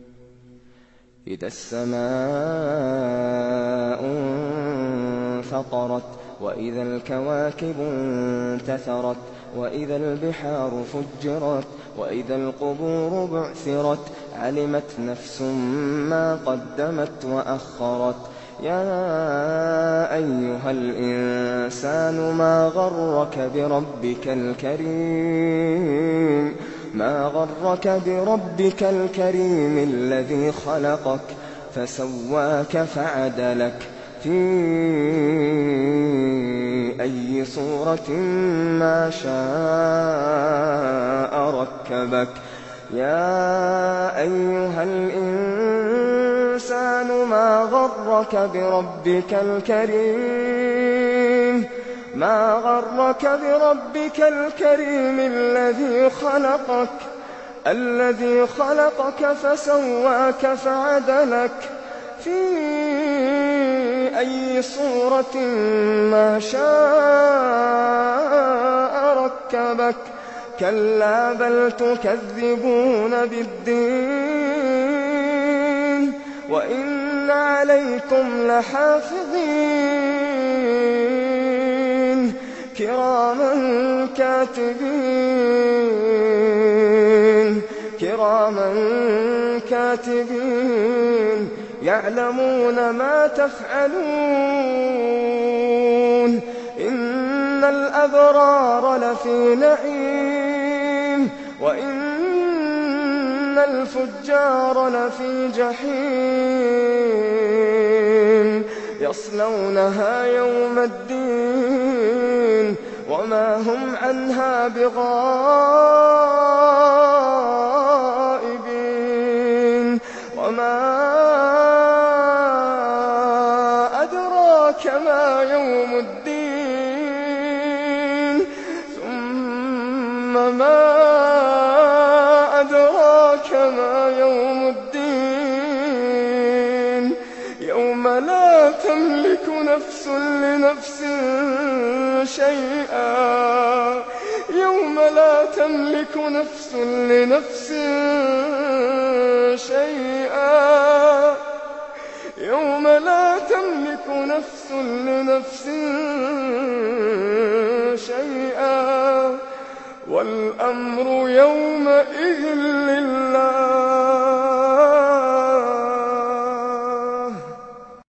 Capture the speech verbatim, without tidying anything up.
إذا السماء انفطرت وإذا الكواكب انتثرت وإذا البحار فجرت وإذا القبور بعثرت علمت نفس ما قدمت وأخرت يا أيها الإنسان ما غرك بربك الكريم ما غرك بربك الكريم الذي خلقك فسواك فعدلك في أي صورة ما شاء ركبك يا أيها الإنسان ما غرك بربك الكريم ما غرك بربك الكريم الذي خلقك الذي خلقك فسواك فعدلك في أي صورة ما شاء ركبك كلا بل تكذبون بالدين وإن عليكم لحافظين كراما كاتبين كراما كاتبين يعلمون ما تفعلون إن الأبرار لفي نعيم وإن الفجار لفي جحيم يصلونها يوم الدين وما هم عنها بغائبين وما أدراك ما يوم الدين ثم ما أدراك ما يوم الدين يوم لا تملك نفس لنفس شيئا يوم لا تملك نفس لنفس شيئا يوم لا تملك نفس لنفس شيئا والأمر يومئذ